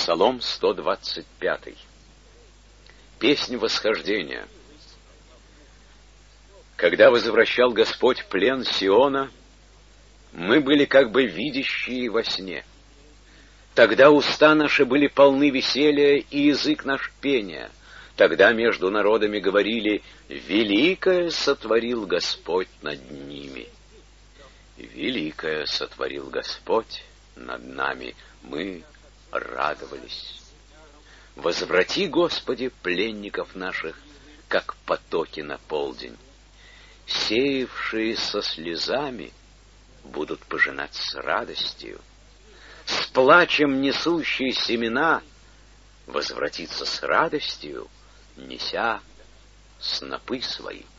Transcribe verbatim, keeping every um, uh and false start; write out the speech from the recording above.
Псалом сто двадцать пять. Песнь восхождения. Когда возвращал Господь плен Сиона, мы были как бы видящие во сне. Тогда уста наши были полны веселья, и язык наш пения. Тогда между народами говорили: «Великое сотворил Господь над ними». Великое сотворил Господь над нами, мы радовались. Возврати, Господи, пленников наших, как потоки на полдень. Сеявшие со слезами будут пожинать с радостью. С плачем несущие семена возвратиться с радостью, неся снопы свои.